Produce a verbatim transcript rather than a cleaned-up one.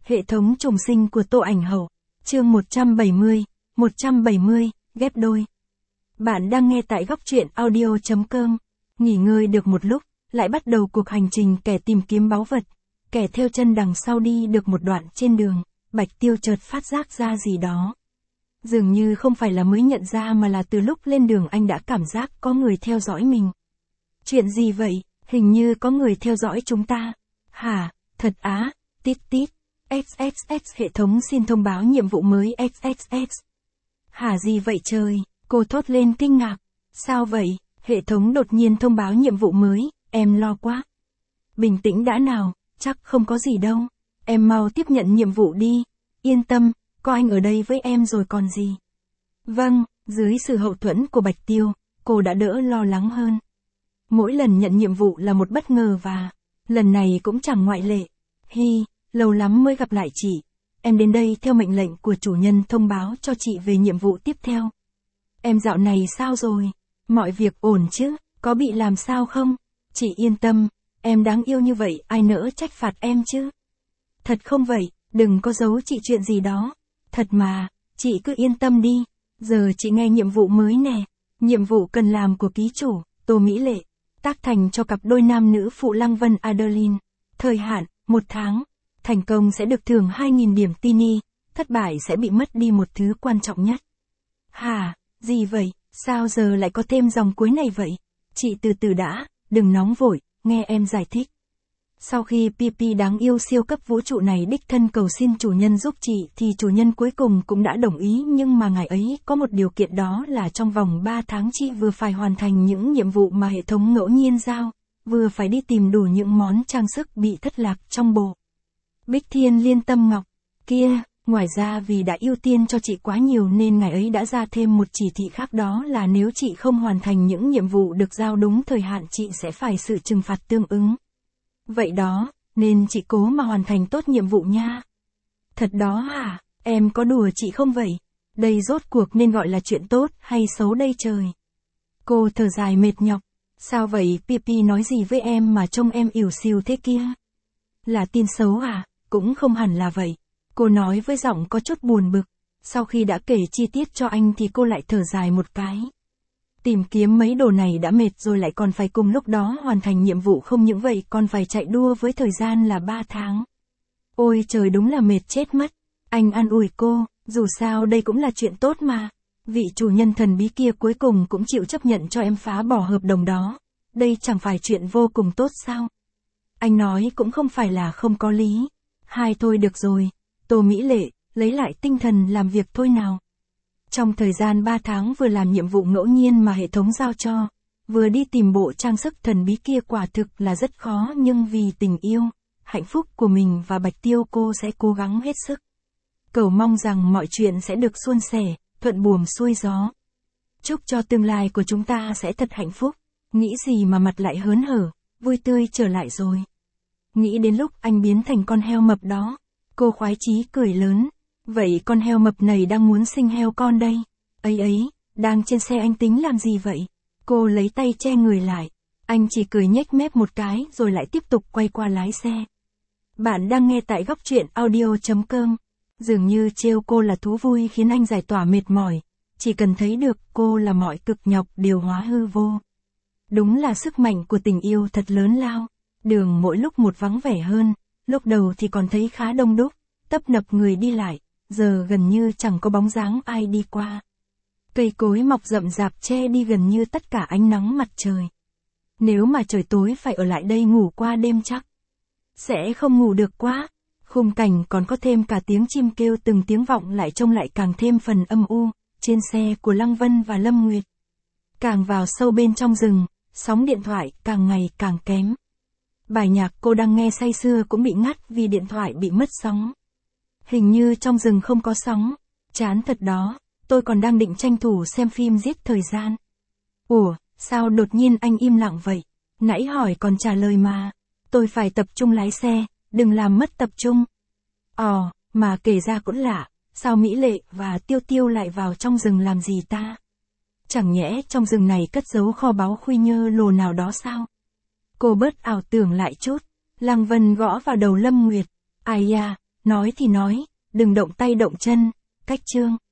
Hệ thống trùng sinh của Tô Ảnh Hậu. Chương một trăm bảy mươi, một trăm bảy mươi, ghép đôi. Bạn đang nghe tại góc truyện audio chấm com. Nghỉ ngơi được một lúc, lại bắt đầu cuộc hành trình kẻ tìm kiếm báu vật. Kẻ theo chân đằng sau đi được một đoạn trên đường, Bạch Tiêu chợt phát giác ra gì đó. Dường như không phải là mới nhận ra mà là từ lúc lên đường anh đã cảm giác có người theo dõi mình. Chuyện gì vậy? Hình như có người theo dõi chúng ta. Hả? Thật á? Tít tít. ích ích ích hệ thống xin thông báo nhiệm vụ mới ích ích ích. Hả gì vậy trời? Cô thốt lên kinh ngạc. Sao vậy? Hệ thống đột nhiên thông báo nhiệm vụ mới, em lo quá. Bình tĩnh đã nào, chắc không có gì đâu. Em mau tiếp nhận nhiệm vụ đi. Yên tâm, có anh ở đây với em rồi còn gì. Vâng, dưới sự hậu thuẫn của Bạch Tiêu, cô đã đỡ lo lắng hơn. Mỗi lần nhận nhiệm vụ là một bất ngờ và lần này cũng chẳng ngoại lệ. Hi, lâu lắm mới gặp lại chị. Em đến đây theo mệnh lệnh của chủ nhân thông báo cho chị về nhiệm vụ tiếp theo. Em dạo này sao rồi? Mọi việc ổn chứ? Có bị làm sao không? Chị yên tâm, em đáng yêu như vậy ai nỡ trách phạt em chứ? Thật không vậy, đừng có giấu chị chuyện gì đó. Thật mà, chị cứ yên tâm đi. Giờ chị nghe nhiệm vụ mới nè. Nhiệm vụ cần làm của ký chủ, Tô Mỹ Lệ. Tác thành cho cặp đôi nam nữ phụ Lăng Vân Adeline. Thời hạn, một tháng. Thành công sẽ được thưởng hai nghìn điểm Tini, thất bại sẽ bị mất đi một thứ quan trọng nhất. Hả, gì vậy, sao giờ lại có thêm dòng cuối này vậy? Chị từ từ đã, đừng nóng vội, nghe em giải thích. Sau khi pê pê đáng yêu siêu cấp vũ trụ này đích thân cầu xin chủ nhân giúp chị thì chủ nhân cuối cùng cũng đã đồng ý, nhưng mà ngài ấy có một điều kiện, đó là trong vòng ba tháng chị vừa phải hoàn thành những nhiệm vụ mà hệ thống ngẫu nhiên giao, vừa phải đi tìm đủ những món trang sức bị thất lạc trong bộ Bích Thiên Liên Tâm Ngọc kia. Ngoài ra vì đã ưu tiên cho chị quá nhiều nên ngài ấy đã ra thêm một chỉ thị khác, đó là nếu chị không hoàn thành những nhiệm vụ được giao đúng thời hạn chị sẽ phải sự trừng phạt tương ứng. Vậy đó, nên chị cố mà hoàn thành tốt nhiệm vụ nha. Thật đó hả? Em có đùa chị không vậy? Đây rốt cuộc nên gọi là chuyện tốt hay xấu đây trời? Cô thở dài mệt nhọc. Sao vậy, pê pê nói gì với em mà trông em ỉu xìu thế kia? Là tin xấu à? Cũng không hẳn là vậy. Cô nói với giọng có chút buồn bực. Sau khi đã kể chi tiết cho anh thì cô lại thở dài một cái. Tìm kiếm mấy đồ này đã mệt rồi lại còn phải cùng lúc đó hoàn thành nhiệm vụ, không những vậy còn phải chạy đua với thời gian là ba tháng. Ôi trời, đúng là mệt chết mất. Anh an ủi cô, dù sao đây cũng là chuyện tốt mà. Vị chủ nhân thần bí kia cuối cùng cũng chịu chấp nhận cho em phá bỏ hợp đồng đó. Đây chẳng phải chuyện vô cùng tốt sao? Anh nói cũng không phải là không có lý. Hai thôi được rồi. Tô Mỹ Lệ, lấy lại tinh thần làm việc thôi nào. Trong thời gian ba tháng vừa làm nhiệm vụ ngẫu nhiên mà hệ thống giao cho, vừa đi tìm bộ trang sức thần bí kia, quả thực là rất khó, nhưng vì tình yêu, hạnh phúc của mình và Bạch Tiêu cô sẽ cố gắng hết sức. Cầu mong rằng mọi chuyện sẽ được suôn sẻ, thuận buồm xuôi gió. Chúc cho tương lai của chúng ta sẽ thật hạnh phúc. Nghĩ gì mà mặt lại hớn hở, vui tươi trở lại rồi. Nghĩ đến lúc anh biến thành con heo mập đó, cô khoái chí cười lớn. Vậy con heo mập này đang muốn sinh heo con đây. Ấy ấy, đang trên xe anh tính làm gì vậy? Cô lấy tay che người lại. Anh chỉ cười nhếch mép một cái rồi lại tiếp tục quay qua lái xe. Bạn đang nghe tại góc truyện audio chấm com. Dường như trêu cô là thú vui khiến anh giải tỏa mệt mỏi. Chỉ cần thấy được cô là mọi cực nhọc đều hóa hư vô. Đúng là sức mạnh của tình yêu thật lớn lao. Đường mỗi lúc một vắng vẻ hơn. Lúc đầu thì còn thấy khá đông đúc, tấp nập người đi lại. Giờ gần như chẳng có bóng dáng ai đi qua. Cây cối mọc rậm rạp che đi gần như tất cả ánh nắng mặt trời. Nếu mà trời tối phải ở lại đây ngủ qua đêm chắc sẽ không ngủ được quá. Khung cảnh còn có thêm cả tiếng chim kêu từng tiếng vọng lại, trông lại càng thêm phần âm u. Trên xe của Lăng Vân và Lâm Nguyệt, càng vào sâu bên trong rừng, sóng điện thoại càng ngày càng kém. Bài nhạc cô đang nghe say sưa cũng bị ngắt vì điện thoại bị mất sóng. Hình như trong rừng không có sóng. Chán thật đó, tôi còn đang định tranh thủ xem phim giết thời gian. Ủa, sao đột nhiên anh im lặng vậy? Nãy hỏi còn trả lời mà. Tôi phải tập trung lái xe, đừng làm mất tập trung. Ồ, mà kể ra cũng lạ, sao Mỹ Lệ và Tiêu Tiêu lại vào trong rừng làm gì ta? Chẳng nhẽ trong rừng này cất giấu kho báu khuy nhơ lồ nào đó sao? Cô bớt ảo tưởng lại chút. Lăng Vân gõ vào đầu Lâm Nguyệt. Ai da, Nói thì nói, đừng động tay động chân, cách chương.